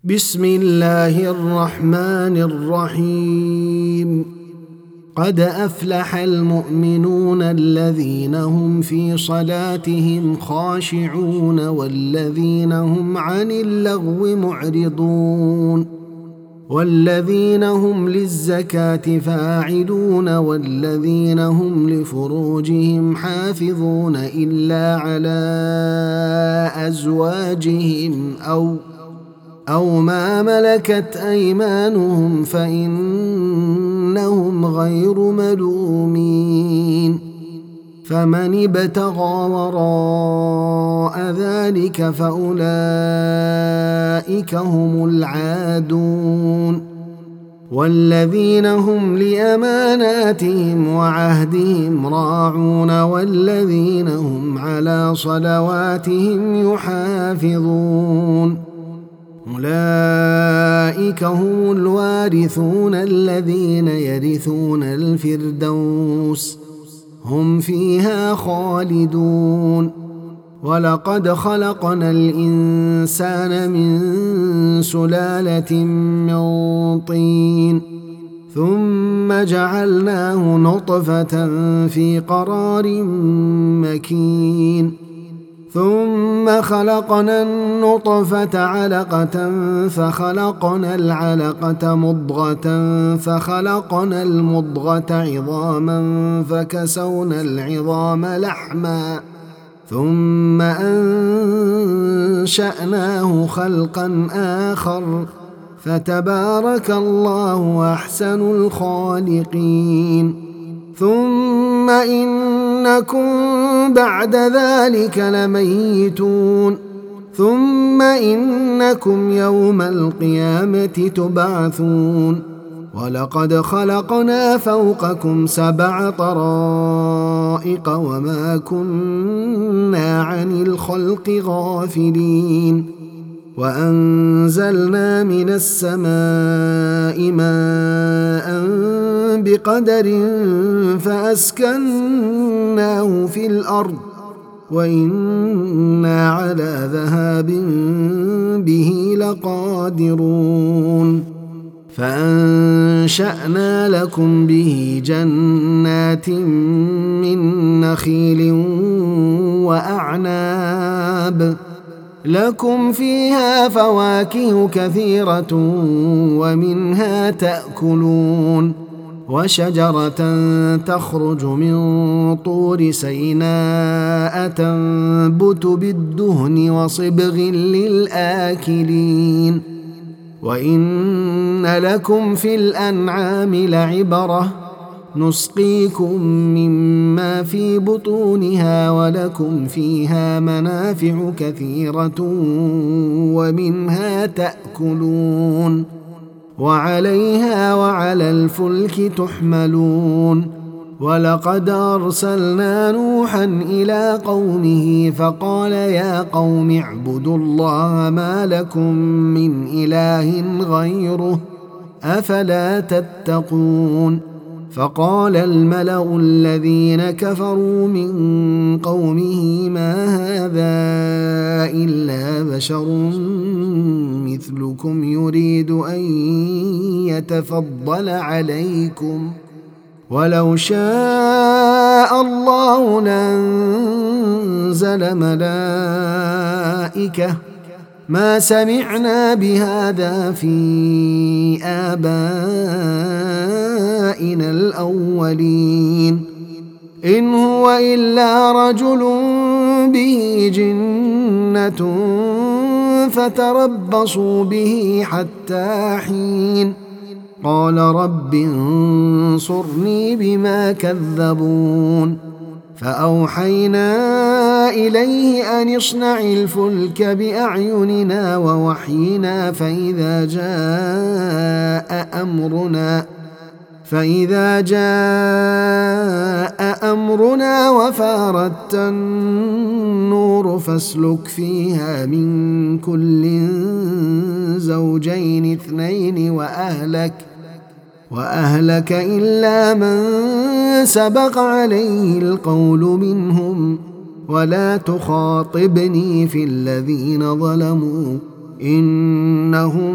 بسم الله الرحمن الرحيم. قد أفلح المؤمنون الذين هم في صلاتهم خاشعون والذين هم عن اللغو معرضون والذين هم للزكاة فاعلون والذين هم لفروجهم حافظون إلا على أزواجهم أو ما ملكت أيمانهم فإنهم غير ملومين. فمن ابتغى وراء ذلك فأولئك هم العادون. والذين هم لأماناتهم وعهدهم راعون والذين هم على صلواتهم يحافظون. أولئك هم الوارثون الذين يرثون الفردوس هم فيها خالدون. ولقد خلقنا الإنسان من سلالة من طين ثم جعلناه نطفة في قرار مكين ثم خلقنا النطفة علقة فخلقنا العلقة مضغة فخلقنا المضغة عظاما فكسونا العظام لحما ثم أنشأناه خلقا آخر فتبارك الله أحسن الخالقين. ثم إنكم بعد ذلك لميتون ثم إنكم يوم القيامة تبعثون. ولقد خلقنا فوقكم 7 طرائق وما كنا عن الخلق غافلين. وأنزلنا من السماء ماء بقدر فأسكناه في الأرض وإنا على ذهاب به لقادرون. فأنشأنا لكم به جنات من نخيل وأعناب لكم فيها فواكه كثيرة ومنها تأكلون. وشجرة تخرج من طور سيناء تنبت بالدهن وصبغ للآكلين. وإن لكم في الأنعام لعبرة نسقيكم مما في بطونها ولكم فيها منافع كثيرة ومنها تأكلون وعليها وعلى الفلك تحملون. ولقد أرسلنا نوحا إلى قومه فقال يا قوم اعبدوا الله ما لكم من إله غيره أفلا تتقون. فقال الملأ الذين كفروا من قومه ما هذا إلا بشر مثلكم يريد أن يتفضل عليكم ولو شاء الله لأنزل ملائكة ما سمعنا بهذا في آبائنا الأولين إن هو إلا رجل به جنة فتربصوا به حتى حين. قال رب انصرني بما كذبون. فأوحينا إليه أن اصنع الفلك بأعيننا ووحينا فإذا جاء أمرنا وفارت النور فاسلك فيها من كل زوجين 2 وأهلك إلا من سبق عليه القول منهم ولا تخاطبني في الذين ظلموا إنهم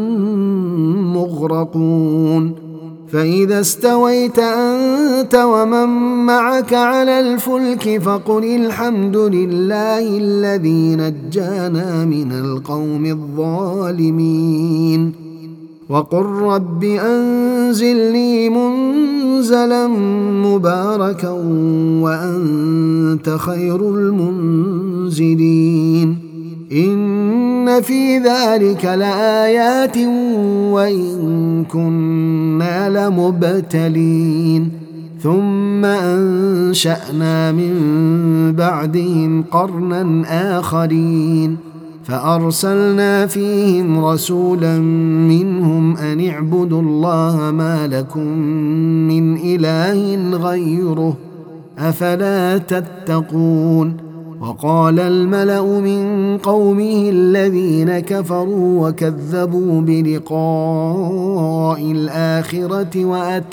مغرقون فإذا استويت أنت ومن معك على الفلك فقل الحمد لله الذي نجانا من القوم الظالمين وقل رب أنزلني منزلا مباركا وأنت خير المنزلين إن في ذلك لآيات وإن كنا لمبتلين ثم أنشأنا من بعدهم قرنا آخرين فأرسلنا فيهم رسولا منهم أن اعبدوا الله ما لكم من إله غيره أفلا تتقون وقال الملأ من قومه الذين كفروا وكذبوا بلقاء الآخرة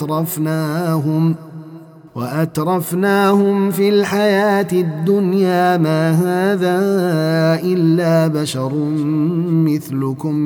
وأترفناهم في الحياة الدنيا ما هذا إلا بشر مثلكم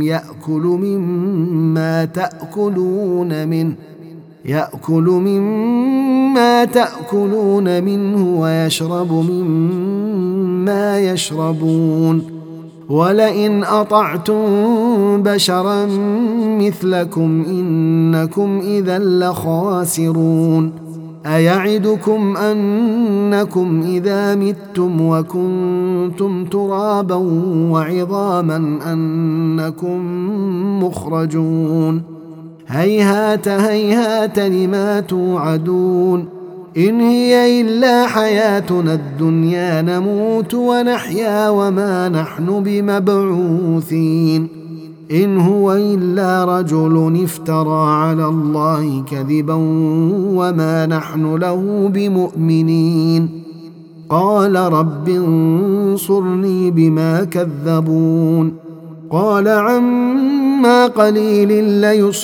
يأكل مما تأكلون منه ويشرب مما يشربون ولئن أطعتم بشرا مثلكم إنكم إذا لخاسرون أيعدكم أنكم إذا متم وكنتم ترابا وعظاما أنكم مخرجون هيهات هيهات لما توعدون إن هي إلا حياتنا الدنيا نموت ونحيا وما نحن بمبعوثين إن هو إلا رجل افترى على الله كذبا وما نحن له بمؤمنين قال رب انصرني بما كذبون قال عما قليل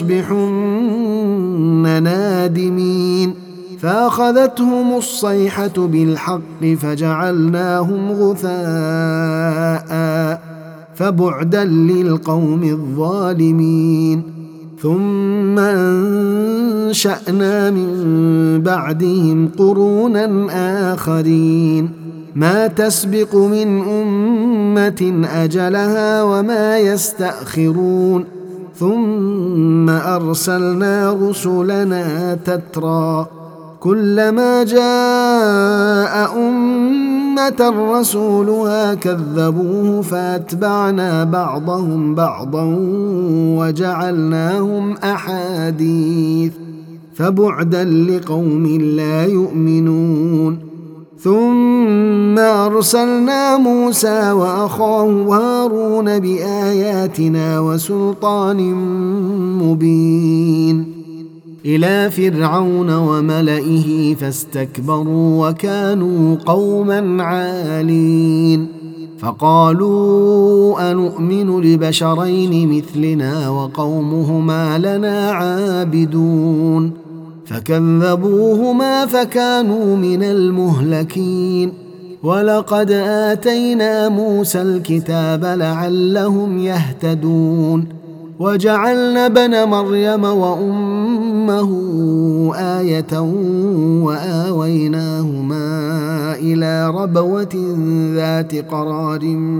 ليصبحن نادمين فأخذتهم الصيحة بالحق فجعلناهم غثاء فبعدا للقوم الظالمين ثم أنشأنا من بعدهم قرونا آخرين ما تسبق من أمة أجلها وما يستأخرون ثم أرسلنا رسلنا تترى كلما جاء أمة رسولها كذبوه فأتبعنا بعضهم بعضا وجعلناهم أحاديث فبعدا لقوم لا يؤمنون ثم أرسلنا موسى وأخاه هارون بآياتنا وسلطان مبين إلى فرعون وملئه فاستكبروا وكانوا قوما عالين فقالوا أنؤمن لبشرين مثلنا وقومهما لنا عابدون فكذبوهما فكانوا من المهلكين ولقد آتينا موسى الكتاب لعلهم يهتدون وجعلنا ابن مريم وأمه آية وآويناهما إلى ربوة ذات قرار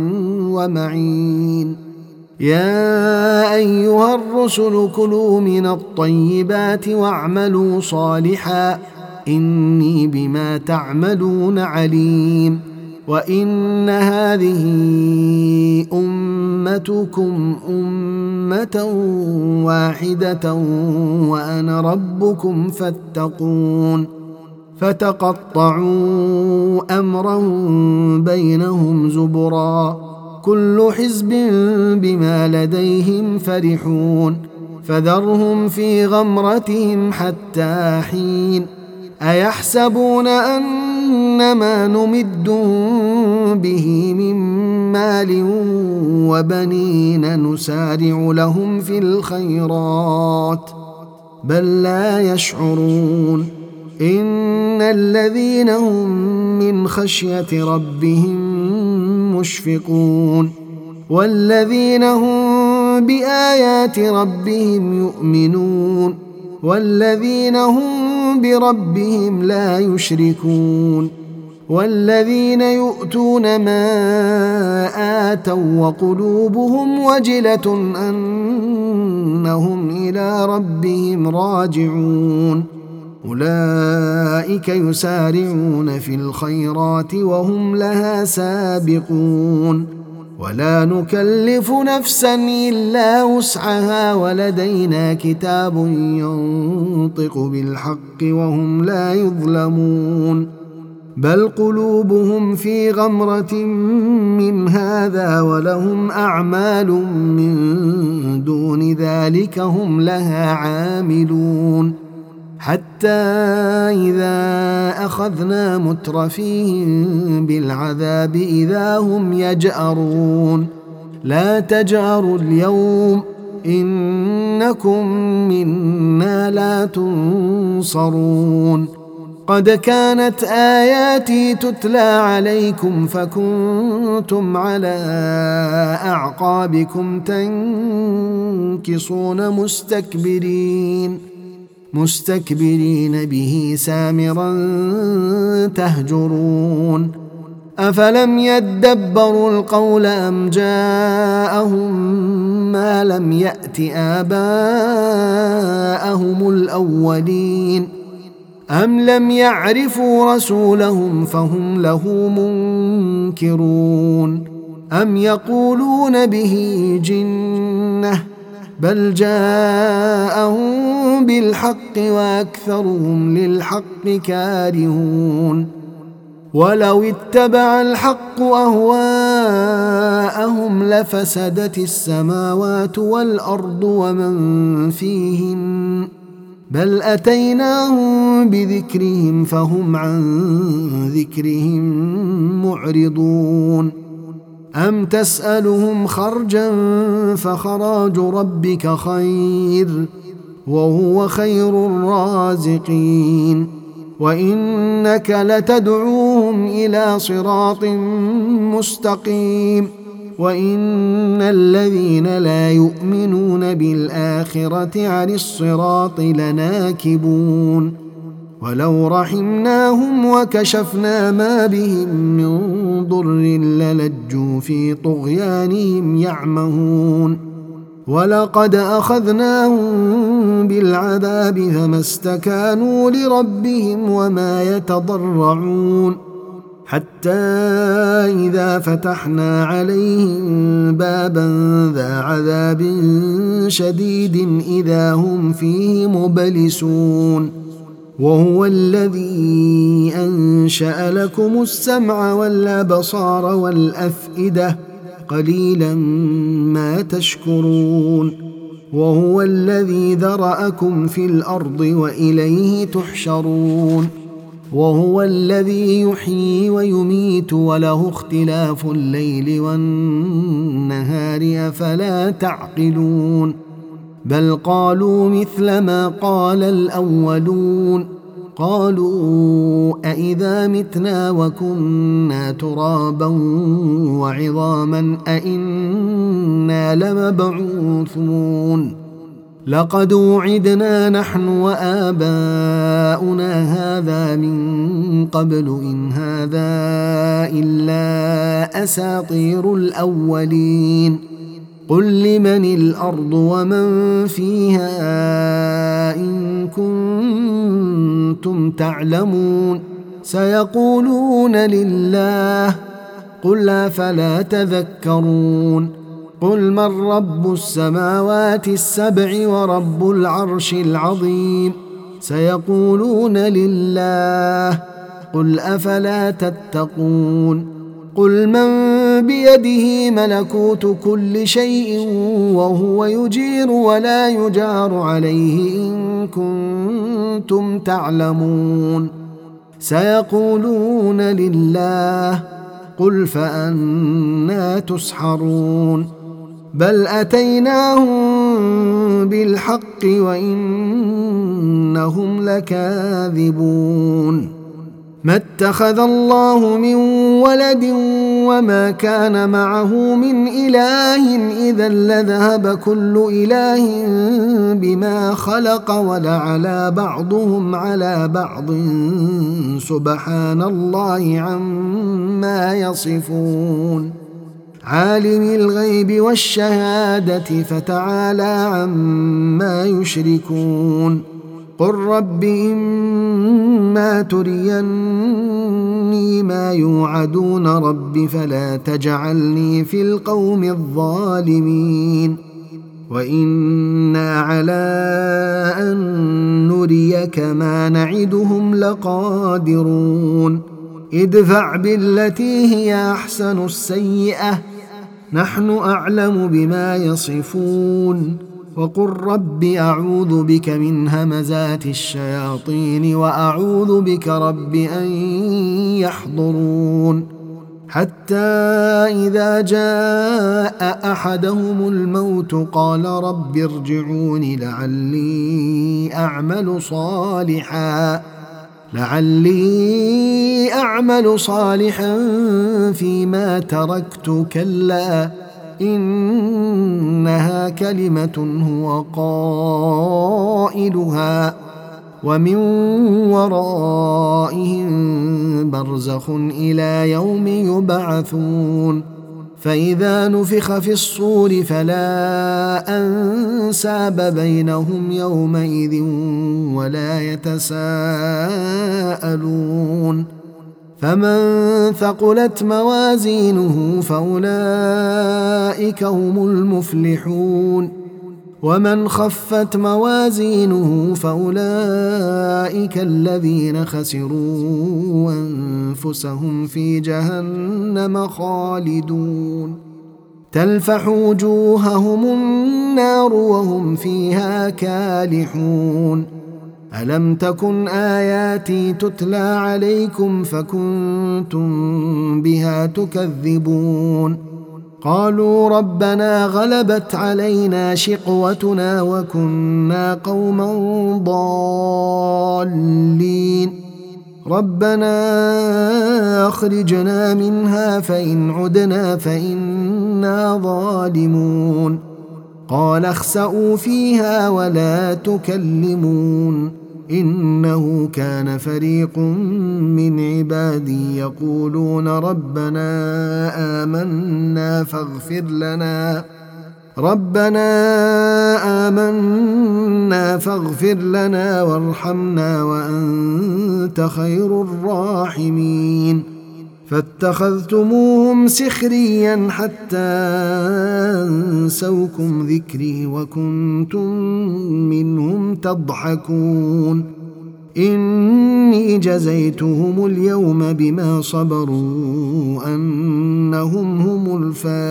ومعين يا أيها الرسل كلوا من الطيبات واعملوا صالحا إني بما تعملون عليم وإن هذه أمتكم أمة واحدة وأنا ربكم فاتقون فتقطعوا أمرهم بينهم زبرا كل حزب بما لديهم فرحون فذرهم في غمرتهم حتى حين أيحسبون أن ما نمدهم به من مال وبنين نسارع لهم في الخيرات بل لا يشعرون إن الذين هم من خشية ربهم مشفقون والذين هم بآيات ربهم يؤمنون والذين هم بربهم لا يشركون والذين يؤتون ما آتوا وقلوبهم وجلة أنهم إلى ربهم راجعون أولئك يسارعون في الخيرات وهم لها سابقون ولا نكلف نفسا إلا وسعها ولدينا كتاب ينطق بالحق وهم لا يظلمون بل قلوبهم في غمرة من هذا ولهم أعمال من دون ذلك هم لها عاملون حتى إذا أخذنا مترفيهم بالعذاب إذا هم يجأرون لا تجأروا اليوم إنكم منا لا تنصرون قد كانت آياتي تتلى عليكم فكنتم على أعقابكم تنكصون مستكبرين به سامرا تهجرون أفلم يدبروا القول أم جاءهم ما لم يأت آباءهم الأولين أم لم يعرفوا رسولهم فهم له منكرون أم يقولون به جنة بل جاءهم بالحق وأكثرهم للحق كارهون ولو اتبع الحق أهواءهم لفسدت السماوات والأرض ومن فيهن بل أتيناهم بذكرهم فهم عن ذكرهم معرضون أم تسألهم خرجا فخراج ربك خير وهو خير الرازقين وإنك لتدعوهم إلى صراط مستقيم وإن الذين لا يؤمنون بالآخرة عن الصراط لناكبون ولو رحمناهم وكشفنا ما بهم من ضر للجوا في طغيانهم يعمهون ولقد أخذناهم بالعذاب فما استكانوا لربهم وما يتضرعون حتى إذا فتحنا عليهم بابا ذا عذاب شديد إذا هم فيه مبلسون وهو الذي أنشأ لكم السمع والأبصار والأفئدة قليلا ما تشكرون وهو الذي ذرأكم في الأرض وإليه تحشرون وهو الذي يحيي ويميت وله اختلاف الليل والنهار أفلا تعقلون بل قالوا مثل ما قال الأولون قالوا أإذا متنا وكنا ترابا وعظاما أإنا لمبعوثون لقد وعدنا نحن وآباؤنا هذا من قبل إن هذا إلا أساطير الأولين قل لمن الأرض ومن فيها إن كنتم تعلمون سيقولون لله قل أفلا تذكرون قل من رب السماوات السبع ورب العرش العظيم سيقولون لله قل أفلا تتقون قل من بيده ملكوت كل شيء وهو يجير ولا يجار عليه إن كنتم تعلمون سيقولون لله قل فأنى تسحرون بل أتيناهم بالحق وإنهم لكاذبون ما اتخذ الله من ولد وما كان معه من إله إذا لذهب كل إله بما خلق ولعلى بعضهم على بعض سبحان الله عما يصفون عالم الغيب والشهادة فتعالى عما يشركون قل رب إما تريني ما يوعدون رب فلا تجعلني في القوم الظالمين وإنا على أن نريك ما نعدهم لقادرون ادفع بالتي هي أحسن السيئة نحن أعلم بما يصفون وقل رب أعوذ بك من همزات الشياطين وأعوذ بك رب أن يحضرون حتى إذا جاء أحدهم الموت قال رب ارجعون لعلي أعمل صالحا فيما تركت كلا إنها كلمة هو قائلها ومن ورائهم برزخ إلى يوم يبعثون فإذا نفخ في الصور فلا أنساب بينهم يومئذ ولا يتساءلون فمن ثقلت موازينه فأولئك هم المفلحون ومن خفت موازينه فأولئك الذين خسروا أنفسهم في جهنم خالدون تلفح وجوههم النار وهم فيها كالحون ألم تكن آياتي تتلى عليكم فكنتم بها تكذبون قالوا ربنا غلبت علينا شقوتنا وكنا قوما ضالين ربنا أخرجنا منها فإن عدنا فإنا ظالمون قال اخسئوا فيها ولا تكلمون إنه كان فريق من عبادي يقولون ربنا آمنا فاغفر لنا وارحمنا وأنت خير الراحمين فاتخذتموهم سخريا حتى أنسوكم ذكري وكنتم منهم تضحكون إني جزيتهم اليوم بما صبروا أنهم هم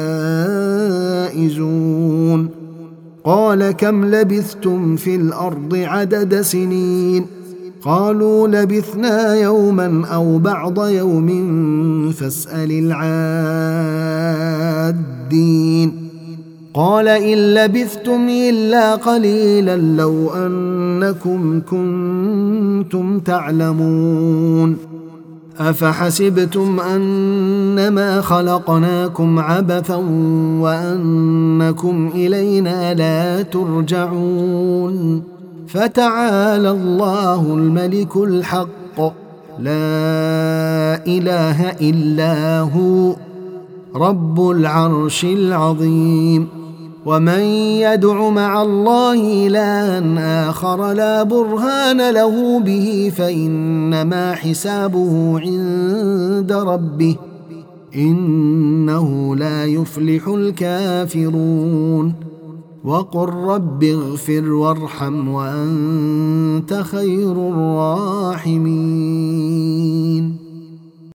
الفائزون قال كم لبثتم في الأرض عدد سنين قالوا لبثنا يوما أو بعض يوم فاسأل العادين قال إن لبثتم إلا قليلا لو أنكم كنتم تعلمون أفحسبتم أنما خلقناكم عبثا وأنكم إلينا لا ترجعون فتعالى الله الملك الحق لا إله إلا هو رب العرش العظيم ومن يدع مع الله إلها آخر لا برهان له به فإنما حسابه عند ربه إنه لا يفلح الكافرون وقل رب اغفر وارحم وأنت خير الراحمين